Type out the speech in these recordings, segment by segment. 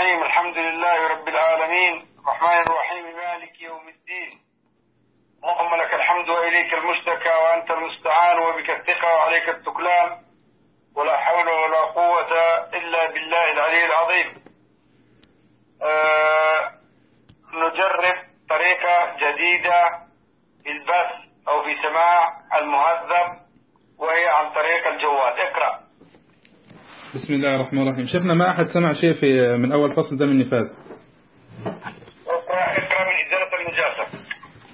الرحيم. الحمد لله رب العالمين، الرحمن الرحيم، مالك يوم الدين. اللهم لك الحمد وإليك المشتكى وأنت المستعان وبك الثقة وعليك التكلان، ولا حول ولا قوة إلا بالله العلي العظيم. نجرب طريقة جديدة في البث أو في سماع المهذب، وهي عن طريق الجوال. اقرأ. بسم الله الرحمن الرحيم. شيخنا ما أحد سمع شيء من أول فصل دم النفاس. اقرأ من إزالة النجاسة.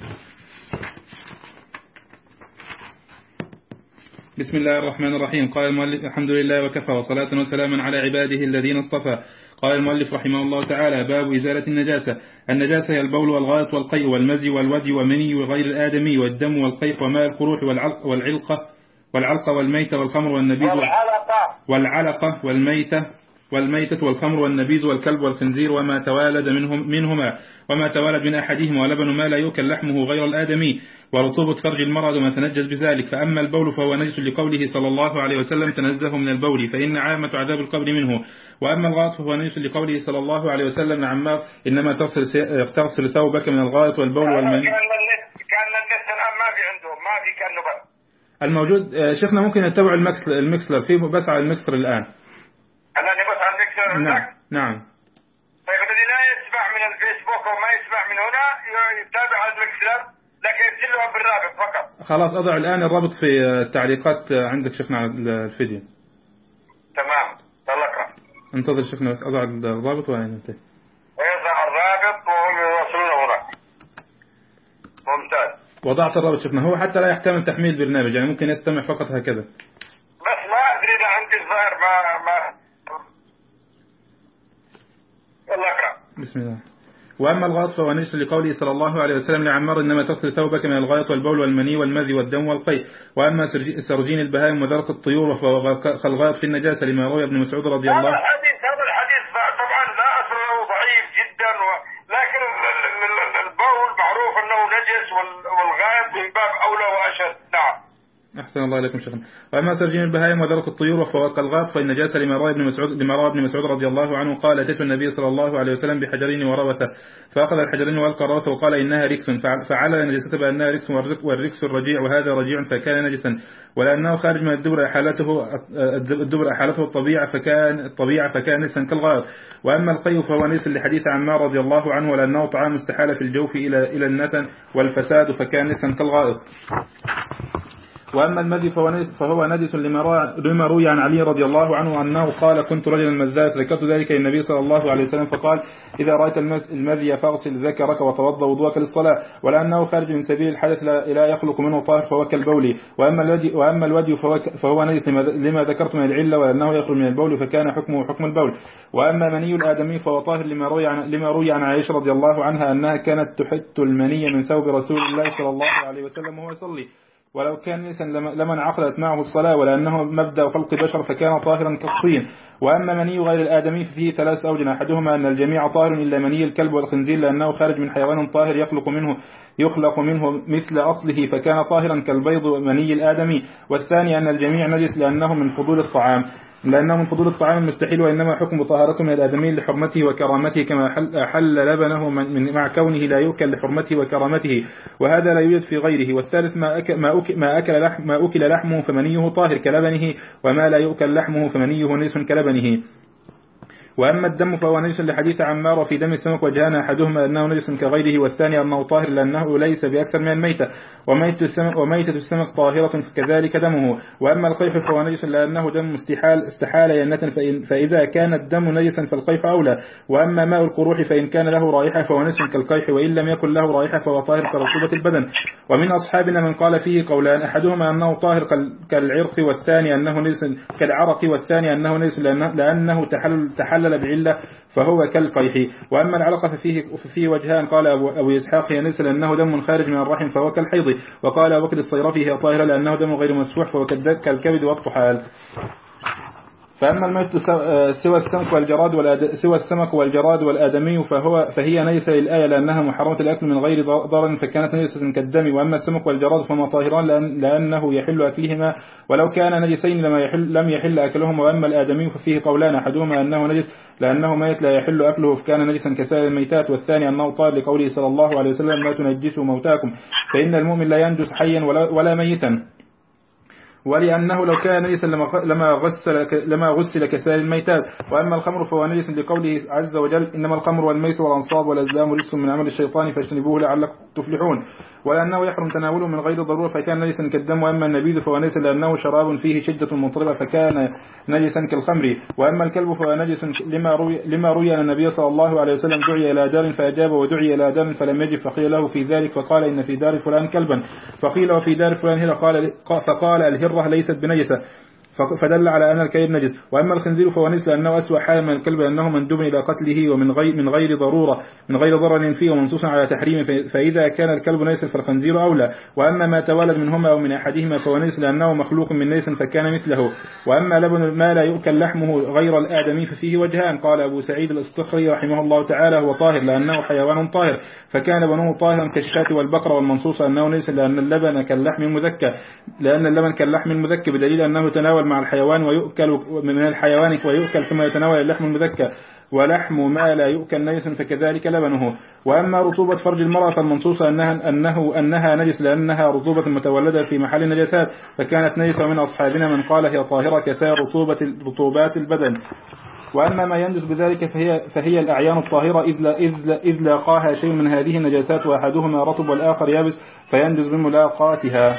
بسم الله الرحمن الرحيم. قال المؤلف: الحمد لله وكفى وصلاة وسلاما على عباده الذين اصطفى. قال المؤلف رحمه الله تعالى: باب إزالة النجاسة. النجاسة هي البول والغائط والقيء والمزي والودي ومني وغير الآدمي والدم والقيء وماء القروح والعلقة والميتة والخمر والنبيذ والعلقة والميتة والخمر والنبيذ والكلب والخنزير وما توالد منهما وما توالد من أحدهما ولبن ما لا يؤكل لحمه غير الآدمي ورطوبة فرج المرض وما تنجس بذلك. فأما البول فهو نجس لقوله صلى الله عليه وسلم: تنزه من البول فإن عامة عذاب القبر منه. وأما الغائط فهو نجس لقوله صلى الله عليه وسلم: عمار إنما تغسل ثوبك من الغائط والبول والمني. كان النت الآن ما في عندهم، ما في كان نبات الموجود. شيخنا ممكن نتبع المكسلر فيه بس على المكسلر الآن. أنا نبص على المكسر. نعم. طيب الذي لا يسمع من الفيسبوك وما يسمع من هنا يتابع على المكسر، لكن يرسل لهم بالرابط فقط. خلاص أضع الآن الرابط في التعليقات عندك شيخنا على الفيديو. تمام. يلا اقرأ. انتظر شيخنا بس أضع الرابط وينتهي. ويضع الرابط وهم يوصلون هناك. ممتاز. وضعت الرابط شيخنا. هو حتى لا يحتمل تحميل برنامج، يعني ممكن يستمع فقط هكذا. بس ما أدري إذا عندي الظاهر ما يلا اقرأ. بسم الله. وأما الغائط فهو نجس لقوله صلى الله عليه وسلم لعمار: إنما تغسل ثوبك من الغائط والبول والمني والمذي والدم والقيء. وأما سرجين البهائم وذرق الطيور فهو كالغائط في النجاسة لما روى ابن مسعود رضي الله عنه. هذا الحديث طبعا لا أثره ضعيف جدا، لكن البول معروف أنه نجس والغائط من باب أولى وأشد. نعم. أحسن الله إليكم شيخنا. وأما ترجين البهائم وذرق الطيور فهو كالغائط في النجاسة لما روى ابن مسعود رضي الله عنه قال: أتيت النبي صلى الله عليه وسلم بحجرين وروثه فأخذ الحجرين والقى الروثة وقال: إنها ركس، فعلل نجاسته بأنها ركس، والركس الرجيع وهذا رجيع فكان نجسا، ولأنه خارج من الدبر أحالته الطبيعة فكان نجسا كالغائط. وأما القيء فهو نجس لحديث عمار رضي الله عنه، ولأنه طعام استحال في الجوف إلى النتن والفساد فكان نجسا كالغائط. وأما المذي فهو نجس لما روي عن علي رضي الله عنه أنه قال: كنت رجلا مذاء فذكرت ذلك للنبي صلى الله عليه وسلم فقال: إذا رأيت المذي فاغسل ذكرك وتوضأ وضوءك للصلاة، ولأنه خارج من سبيل الحدث لا يخلق منه طاهر فهو كالبول. وأما الودي فهو نجس لما ذكرت من العلة، ولأنه يخرج من البول فكان حكمه حكم البول. وأما مني الآدمي فهو طاهر لما روي عن عائشة رضي الله عنها أنها كانت تحت المني من ثوب رسول الله صلى الله عليه وسلم وهو يصلي، ولو كان نجسا لمن عقدت معه الصلاة، ولأنه مبدأ خلق بشر فكان طاهرا كالطين. وأما مني غير الآدمي ففيه 3 أوجه: أحدهما أن الجميع طاهر إلا مني الكلب والخنزير، لأنه خارج من حيوان طاهر يخلق منه مثل أصله فكان طاهرا كالبيض ومني الآدمي. والثاني أن الجميع نجس لأنه من فضول الطعام المستحيل، وإنما حكم طهارته من الآدمي لحرمته وكرامته، كما حل لبنه مع كونه لا يؤكل لحرمته وكرامته، وهذا لا يوجد في غيره. والثالث ما أكل لحمه فمنيه طاهر كلبنه، وما لا يؤكل لحمه فمنيه نجس كلبنه. وأما الدم فهو نجس لحديث عمار: وفي دم السمك وجهان أحدهما أنه نجس كغيره، والثاني أنه طاهر لأنه ليس بأكثر من الميتة، وميتة السمك طاهرة كذلك دمه. وأما القيح فهو نجس لأنه دم استحال ينة، فإذا كان الدم نجسا فالقيح أولى. وأما ماء القروح فإن كان له رائحة فهو نجس كالقيح، وإن لم يكن له رائحة فهو طاهر كرطوبة البدن. ومن أصحابنا من قال فيه قولان: أحدهما أنه طاهر كالعرق، والثاني أنه نجس كالعرق، والثاني أنه نجس لأنه تحلل بعلة فهو كالقيح. وأما العلقة ففيه وجهان: قال أبو إسحاق: هي نجس لأنه دم خارج من الرحم فهو كالحيض، وقال أبو بكر الصيرفي: هي طاهرة لأنه دم غير مسفوح فهو كالكبد والطحال. فأما الميت سوى السمك والجراد والآدمي فهي نجسة للآية لأنها محرمة الأكل من غير ضرر فكانت نجسة كالدم. وأما السمك والجراد فهما طاهران لأنه يحل أكلهما ولو كان نجسين لم يحل أكلهما. وأما الآدمي ففيه قولان أحدهما أنه نجس لأنه ميت لا يحل أكله فكان نجسا كسائر الميتات، والثاني أنه طاهر لقوله صلى الله عليه وسلم لا تنجسوا موتاكم فإن المؤمن لا ينجس حيا ولا ميتا. ولأنه لو كان نجسا لما غسل كسائر الميتات. وأما الخمر فهو نجس لقوله عز وجل إنما الخمر والميت والأنصاب والأزلام رجس من عمل الشيطان فاجتنبوه لعلكم تفلحون. ولأنه يحرم تناوله من غير ضرورة فكان نجسا كالدم. وأما النبيذ فهو نجس لأنه شراب فيه شدة مطربة فكان نجسا كالخمر. وأما الكلب فهو نجس لما روي أن النبي صلى الله عليه وسلم دعي إلى دار فأجاب ودعي إلى دار فلم يجب فقيل له في ذلك فقال إن في دار فلان كلبا فقيل وفي دار فلان هرة فقال الهرة ليست بنجسة فدل على أن الكلب نجس. وأما الخنزير فهو نجس لأنه أسوأ حالا من الكلب لأنه مندوب إلى قتله ومن غير ضرر فيه ومنصوص على تحريمه فإذا كان الكلب نجسا فالخنزير أولى. وأما ما تولد منهما أو من أحدهما فهو نجس لأنه مخلوق من نجس فكان مثله. وأما لبن ما لا يؤكل لحمه غير الآدمي ففيه وجهان. قال أبو سعيد الأصطخري رحمه الله تعالى هو طاهر لأنه حيوان طاهر فكان بنوه طاهرا كالشاة والبقرة. والمنصوص أنه نجس لأن اللبن كاللحم المذكى بدليل أنه تناول مع الحيوان ويؤكل من الحيوان ويؤكل كما يتناول اللحم المذكى ولحم ما لا يؤكل نجس فكذلك لبنه. وأما رطوبة فرج المرأة فالمنصوص أنها نجس لأنها رطوبة متولدة في محل النجاسات فكانت نجسة. من أصحابنا من قال هي طاهرة كسائر رطوبات البدن. وأما ما ينجس بذلك فهي الأعيان الطاهرة إذ لاقاها شيء من هذه النجاسات وأحدهما رطب والآخر يابس فينجس بملاقاتها.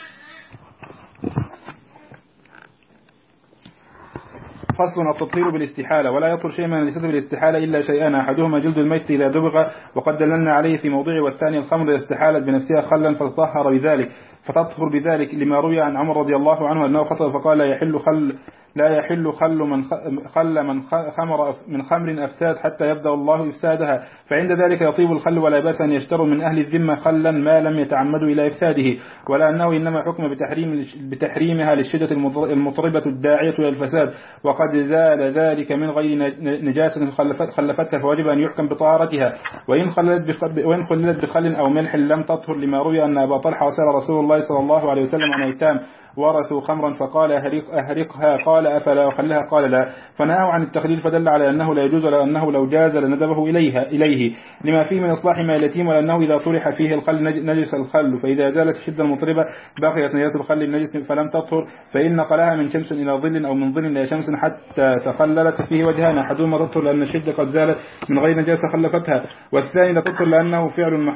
فصل التطهير بالاستحالة. ولا يطهر شيء من النجاسة بالاستحالة إلا شيئان أحدهما جلد الميت إذا دبغ وقد دللنا عليه في موضعه والثاني الخمر إذا استحالت بنفسها خلا فتطهر بذلك لما روي عن عمر رضي الله عنه أنه خطأ فقال لا يحل خل من خمر أفساد حتى يبدأ الله إفسادها فعند ذلك يطيب الخل ولا بأس أن يشتروا من أهل الذمة خلا ما لم يتعمدوا إلى إفساده. ولأنه إنما حكم بتحريمها للشدة المطربة الداعية إلى الفساد وقد زال ذلك من غير نجاسة خلفتها فوجب أن يحكم بطهارتها. وإن خللت بخل أو ملح لم تطهر لما روي أن أبا طلحة وسأل رسول الله صلى الله عليه وسلم عن أيتام ورثوا خمرا فقال أهرقها قال أفلا أخلها قال لا فنهاه عن التخليل فدل على أنه لا يجوز لأنه لو جاز لندبه إليه لما فيه من إصلاح ما اليتيم ولأنه إذا طرح فيه الخل نجس الخل فإذا زالت الشدة المطربة بقيت نجاسة الخل النجس فلم تطهر فإن نقلها من شمس إلى ظل أو من ظل إلى شمس حتى تخللت فيه وجهان أحدهما تطهر لأن الشدة قد زالت من غير نجاسة خلفتها والثاني لا تطهر لأنه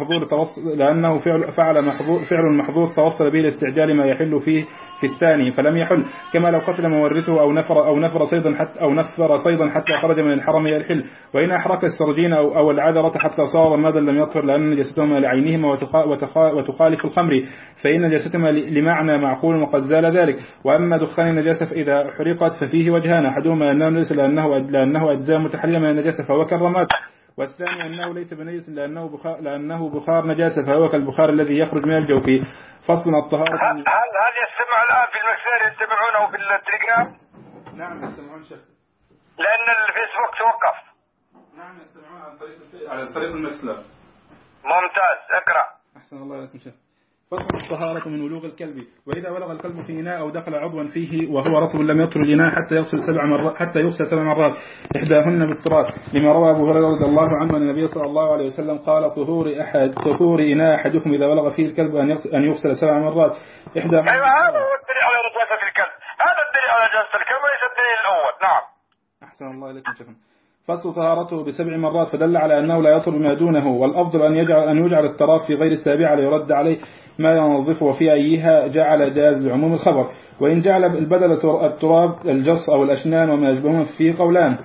فعل محظور توصل به لاستعجال ما يحل فيه في الثاني فلم يحل كما لو قتل مورثه أو نفر صيدا حتى خرج من الحرم إلى الحل. وإن أحرق السرجين أو العذرة حتى صار ماذا لم يطهر لأن نجاستهما لعينهما وتخالف الخمر فإن نجاستهما لمعنى معقول وقد زال ذلك. وأما دخان النجاسة فإذا حرقت ففيه وجهان أحدهما أنه نجس لأنه أجزاء متحللة من النجاسة فهو كالرماد والثاني أنه ليس بنجس لأنه بخار نجاسة فهو كالبخار الذي يخرج من الجوف. فصل الطهارة. هل يستمع الآن في المكسير يستمعونه في التليجرام؟ نعم يستمعون شيخ لأن الفيسبوك توقف. نعم يستمعون على طريق المسلم. ممتاز اقرأ. أحسن الله لكم شيخ. فصل الطهارة من ولوغ الكلب. وإذا ولغ الكلب في إناء أو دخل عضوا فيه وهو رطب لم يطهر الإناء حتى يغسل 7 مرات إحداهن بالتراب لما روى أبو هريرة رضي الله عنه أن النبي صلى الله عليه وسلم قال طهور إناء أحدكم إذا ولغ فيه الكلب أن يغسل 7 مرات إحداهن. أيوة هذا هو الدليل على نجاسة الكلب. هذا الدليل على نجاسة الكلب وليس الدليل الأول. نعم. أحسن الله إليكم شيخنا. فصل طهارته ب7 مرات فدل على أنه لا يطهر ما دونه. والأفضل أن يجعل التراب في غير السابعة ليرد عليه ما ينظفه وفي أيها جعل جاز لعموم الخبر. وإن جعل البدل التراب الجص أو الأشنان وما يشبهون فيه قولان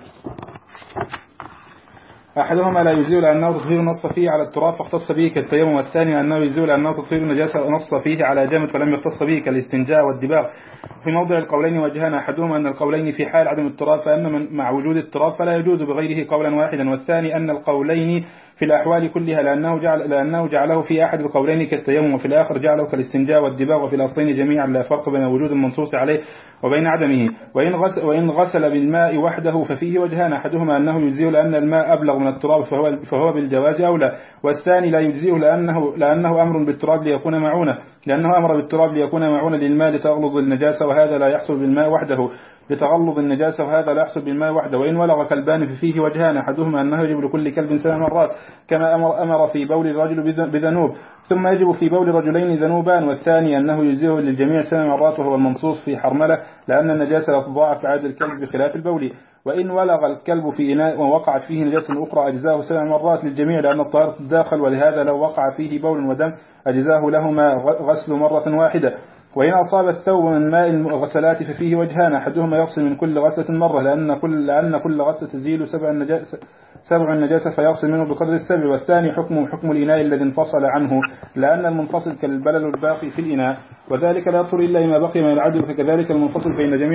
أحدهما لا يجزئ لأنه تطهير نص فيه على التراب فاختص به كالتيمم والثاني أنه يجزئ لأنه تطهير النجاسة نص فيه على جامد فلم يختص به كالاستنجاء والدباغ. في موضع القولين وجهان، أحدهما أن القولين في حال عدم التراب، فأما مع وجود التراب فلا يجوز بغيره قولا واحدا، والثاني أن القولين في الأحوال كلها، لأنه جعله في أحد القولين كالتيمم، وفي الآخر جعله كالاستنجاء والدباغ، وفي الأصلين جميعا لا فرق بين وجود المنصوص عليه وبين عدمه. وإن غسل بالماء وحده ففيه وجهان، أحدهما أنه يجزيه لأن الماء أبلغ من التراب فهو بالجواز أولى، والثاني لا يجزيه لأنه أمر بالتراب ليكون معونة، لأنه أمر بالتراب ليكون معونة للماء لتغلظ النجاسة، وهذا لا يحصل بالماء وحده وإن ولغ كلبان ففيه وجهان، أحدهما أنه يجب لكل كلب 7 مرات كما أمر في بول الرجل بذنوب، ثم يجب في بول رجلين ذنوبان، والثاني أنه يجزيه للجميع 7 مرات وهو المنصوص في حرملة، لأن النجاسة لا تضاعف عاد الكلب بخلاف البول. وإن ولغ الكلب في إناء ووقعت فيه نجاسة أخرى أجزاه 7 مرات للجميع، لأن الطهارة تتداخل، ولهذا لو وقع فيه بول ودم أجزاه لهما غسل مرة واحدة. وإن أصاب الثوب من ماء الغسلات ففيه وجهان، أحدهما يغسل من كل غسلة مرة، لأن كل غسلة تزيل 7 النجاسة فيغسل منه بقدر 7، والثاني حكم الإناء الذي انفصل عنه، لأن المنفصل كالبلل الباقي في الإناء، وذلك لا يطهر إلا ما بقي من العدل، فكذلك المنفصل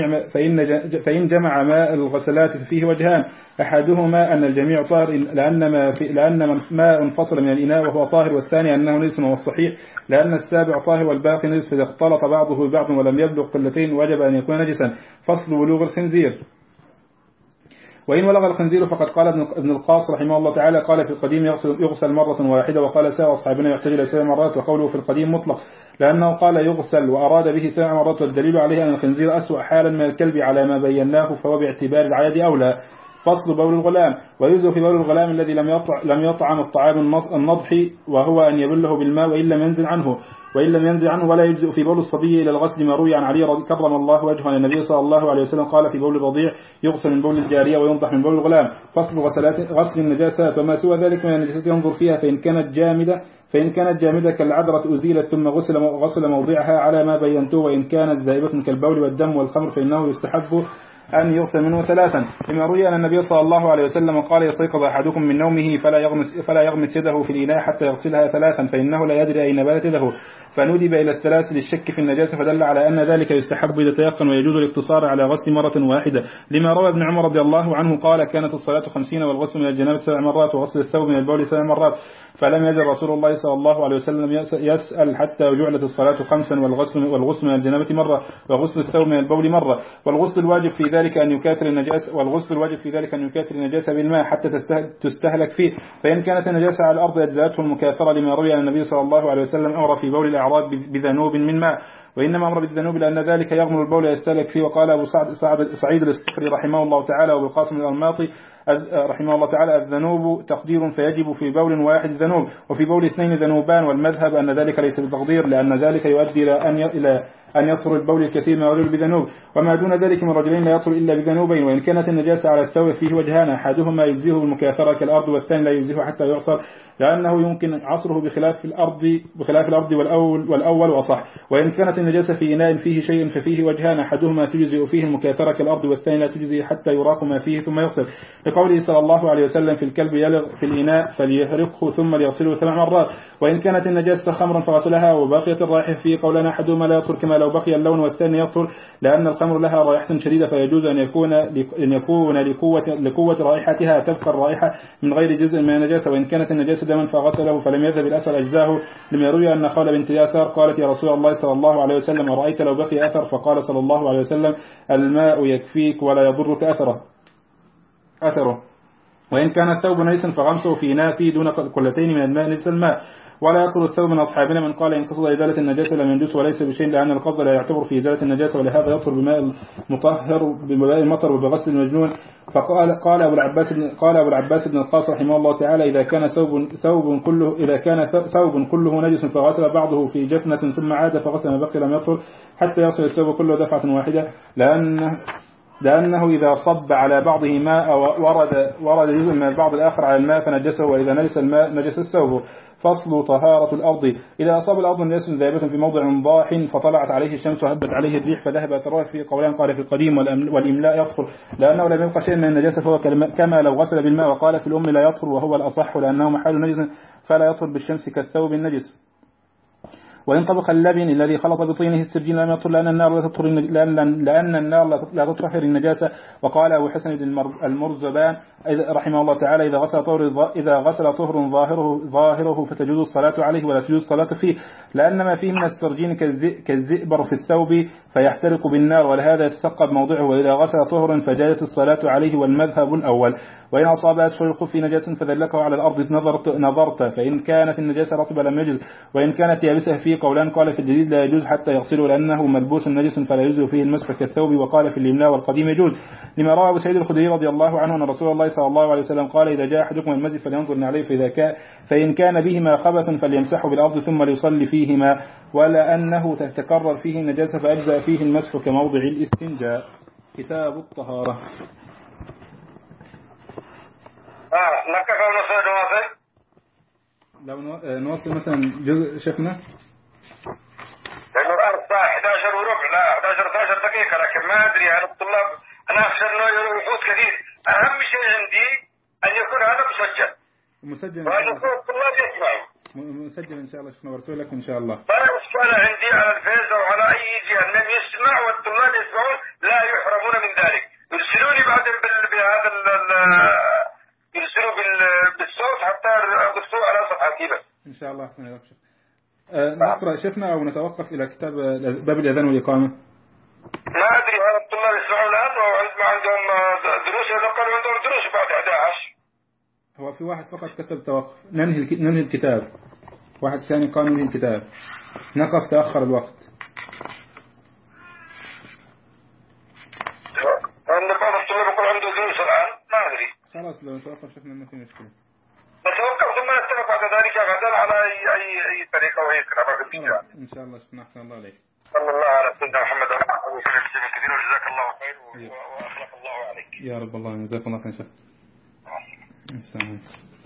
فإن جمع ماء الغسلات ففيه وجهان، أحدهما أن الجميع طاهر لأن ما انفصل من الإناء وهو طاهر، والثاني أنه نجس، والصحيح لأن السابع طاهر والباقي نجس، فإذا اختلط بعضه ببعض ولم يبلغ قلتين وجب أن يكون نجسا. فصل بلوغ الخنزير. وإن ولغ الخنزير فقد قال ابن القاص رحمه الله تعالى قال في القديم يغسل مرة واحدة، وقال سائر أصحابنا يحتاج إلى 7 مرات، وقوله في القديم مطلق لأنه قال يغسل وأراد به 7 مرات، والدليل عليه أن الخنزير أسوأ حالا من الكلب على ما بيناه، فهو باعتبار العدد أولى. فصل بول الغلام. ويجزء في بول الغلام الذي لم يطعم الطعام النضحي، وهو أن يبله بالماء وإن لم ينزل عنه، ولا يجزء في بول الصبي إلى الغسل ما روي عن علي كرم الله وجهه أن النبي صلى الله عليه وسلم قال في بول الرضيع يغسل من بول الجارية وينضح من بول الغلام. فصل غسل النجاسات وما سوى ذلك من النجاسات ينظر فيها، فإن كانت جامدة كالعذرة أزيلت ثم غسل موضعها على ما بينته، وإن كانت ذائبة كالبول والدم والخمر فإنه يستحب أن يغسل منه 3، لما روي أن النبي صلى الله عليه وسلم قال يستيقظ أحدكم من نومه فلا يغمس يده في الإناء حتى يغسلها 3 فإنه لا يدري أين باتت يده، فندب إلى 3 للشك في النجاسة، فدل على أن ذلك يستحب إذا تيقن، ويجوز الاقتصار على غسل مرة واحدة، لما روى ابن عمر رضي الله عنه قال كانت الصلاة 50 والغسل من الجنابة 7 مرات وغسل الثوب من البول 7 مرات، فلم يزل رسول الله صلى الله عليه وسلم يسأل حتى جعلت الصلاة 5 والغسل من الجنابة مرة وغسل الثوب من البول مرة، والغسل الواجب في ذلك أن يكاثر النجاسة بالماء حتى تستهلك فيه، فإن كانت النجاسة على الأرض أجزأته المكاثرة، لما روي أن النبي صلى الله عليه وسلم أمر في بول الأعراب بذنوب من ماء، وإنما أمر بالذنوب لأن ذلك يغمر البول يستهلك فيه. وقال أبو سعيد الاستخري رحمه الله تعالى وابو القاسم الأرماطي رحمه الله تعالى الذنوب تقدير، فيجب في بول واحد ذنوب، وفي بول 2 ذنوبان، والمذهب أن ذلك ليس بتقدير، لأن ذلك يؤدي إلى أن يطهر البول الكثير من الرجل بذنوب، وما دون ذلك من رجلين لا يطهر إلا بذنوبين. وإن كانت النجاسة على الثوب فيه وجهان، أحدهما يجزيه بالمكاثرة كالأرض، والثاني لا يجزيه حتى يعصر، لأنه يمكن عصره بخلاف الأرض والأول وصح. وإن كانت النجاسة في إناء فيه شيء ففيه وجهان، أحدهما تجزئ فيه المكاثرة كالأرض، والثاني لا تجزئ حتى يراق ما فيه ثم يغسل، لقوله صلى الله عليه وسلم في الكلب يلغ في الإناء فليحرقه ثم ليغسله 8 مرات. وإن كانت النجاسة خمرا فغسلها وبقيت الرائحة فيه قولان أحدهما لا يطهر كما لو بقي اللون، والثاني يطهر لأن الخمر لها رائحة شديدة، فيجوز أن يكون لقوة رائحتها تبقى الرائحة من غير جزء من النجاسة. وإن كانت النجاسة دما فغسله فلم يذهب الأثر أجزاه، لما يروي أن خالة بنت ياسر قالت يا رسول الله صلى الله عليه وسلم أرأيت لو بقي أثر؟ فقال صلى الله عليه وسلم الماء يكفيك ولا يضرك أثره. وإن كان الثوب نجسا فغمسه في إناء فيه دون قلتين من الماء نجس الماء. ولا يطهر الثوب من أصحابنا من قال إن قصد إزالة النجاسة لم ينجس وليس بشيء، لأن القصد لا يعتبر في إزالة النجاسة، ولهذا يطهر بماء مطهر بماء المطر وبغسل المجنون. قال أبو العباس بن القاص رحمه الله تعالى إذا كان ثوب كله نجس فغسل بعضه في جفنة ثم عاد فغسل ما بقي لم يطهر حتى يغسل الثوب كله دفعة واحدة، لأنه إذا صب على بعضه ماء ورد جزء من البعض الآخر على الماء فنجسه، وإذا نجس الماء نجس الثوب. فصل طهارة الأرض. إذا أصاب الأرض نجاسة ذابة في موضع ضاح فطلعت عليه الشمس وهبت عليه الريح فذهبت الروح في قولان، قال في القديم والإملاء يطهر لأنه لم يبقى شيء من النجاسة فهو كما لو غسل بالماء، وقال في الأم لا يطهر وهو الأصح لأنه محل نجس فلا يطهر بالشمس كالثوب النجس. وإن طبخ اللبن الذي خلط بطينه السرجين لم يطهر لأن النار لا تطهر النجاسة. وقال أبو حسن بن المرزبان رحمه الله تعالى إذا غسل طهر ظاهره فتجوز الصلاة عليه ولا تجوز الصلاة فيه، لأن ما فيه من السرجين كالزئبر في الثوب فيحترق بالنار، ولهذا يتسقب موضعه. وإذا غسل طهر فجازت الصلاة عليه والمذهب الأول. وإن أصاب أسفل الخف نجاسة فذلكه على الأرض نظرت فإن كانت النجاسة رطبة لم يجز، وإن كانت يابسة فيه قولان. قال في الجديد لا يجوز حتى يغسله لأنه ملبوس نجس فلا يجوز فيه المسح كالثوب. وقال في الإملاء والقديم يجوز، لما روى أبو سعيد الخدري رضي الله عنه أن رسول الله صلى الله عليه وسلم قال إذا جاء أحدكم المسجد فلينظر عليه فإن كان بهما خبث فليمسحه بالأرض ثم ليصلي فيهما، ولا أنه تتكرر فيه النجاسة فأجزأ فيه المسح كموضع الاستنجاء. كتاب الطهارة. نكف نواصل. لو نواصل مثلا جزء شفنا لأنه الساعة 11 وربع، لا 11 دقيقة، لكن ما أدري عن الطلاب. أنا أخشى أنه يفوت كثير. أهم شيء عندي أن يكون هذا مسجل وأن يكون الطلاب يسمعوا مسجل إن شاء الله. شفنا برسول لك إن شاء الله. لا إشكال عندي على الفيس أو على أي جهة أن يسمع والطلاب يسمعون لا يحرمون من ذلك. يرسلوني بعدين بهذا يرسلوا بالصوت حتى أرسلوا على صفحتي بس إن شاء الله. أحسن يا شيخ. نقرأ شفنا أو نتوقف إلى كتاب باب الأذان والإقامة. ما أدري هذا الطلاب يسمعون الآن وعندما عندهم دروس يقولوا عندهم دروس بعد 11. هو في واحد فقط كتب توقف ننهي الكتاب، واحد ثاني قال ننهي الكتاب، نقف تأخر الوقت. عند بعض الطلاب يقول عنده دروس الآن ما أدري. خلاص لو نتوقف شفنا ما في مشكلة. نتوقف ثم نتفق بعد ذلك غدا على أي طريقة وأي كلام. إن شاء الله. شكرا. أحسن الله عليك. صلى الله على سيدنا محمد وعلى آله وسلم كثير وجزاك الله خير وأخلق الله عليك. يا رب. الله جزاك الله خير. السلام عليكم.